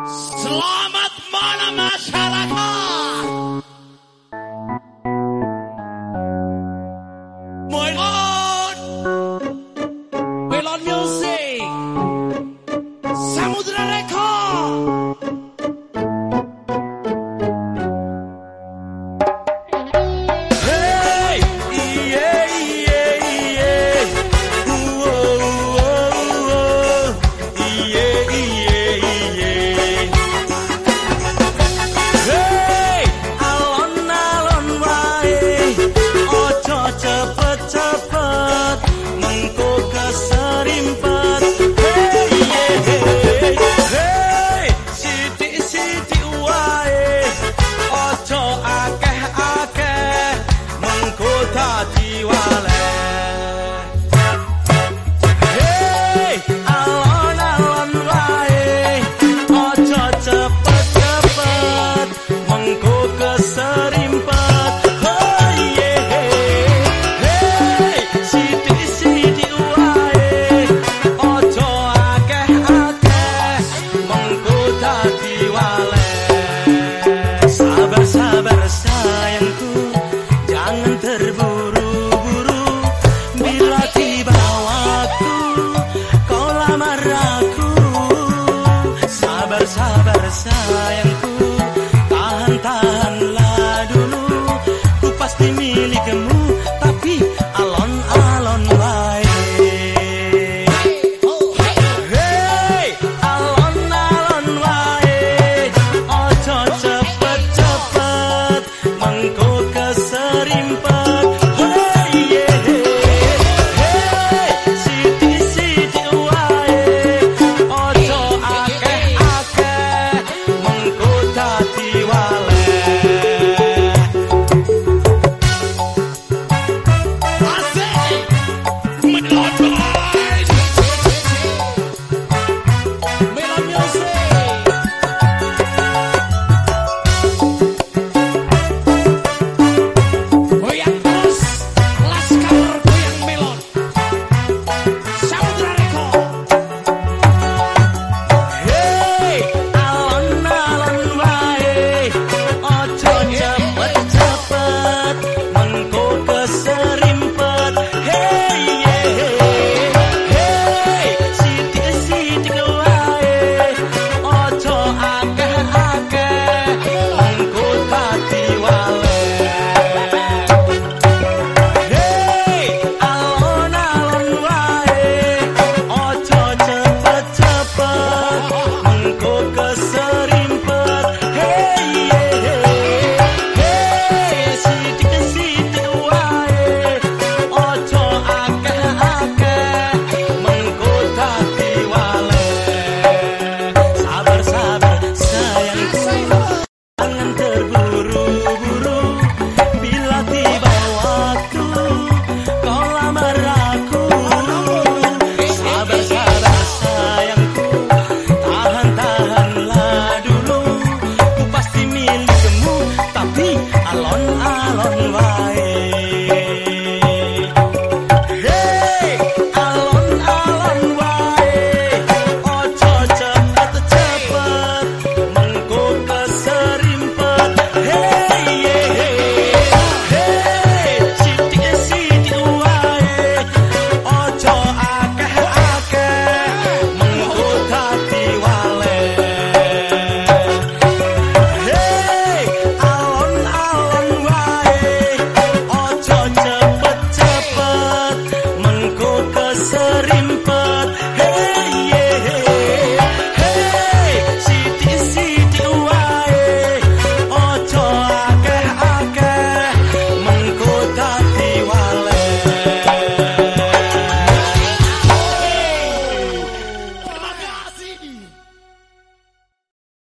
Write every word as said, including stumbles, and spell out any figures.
Selamat malam masyarakat. Melon, Melon Music, Samudra Record. Hey, iye iye iye, uwo uwo uwo, iye iye iye. Hey, alon alon wae, ojo cepet cepet, mengko keserimpet. Hey, hey, hey, sidik sidik wae, ojo akeh akeh, mengko dadi waleh. Hey, alon alon wae, ojo cepet cepet, mengko keserimpet. Oh yeah, hey, sidik sidik wae, ojo akeh akeh, mengko dadi waleh. Sabar sabar sayangku, jangan terburu-buru. Bila tiba waktu, kau lamar aku. Sabar sabar sayangku,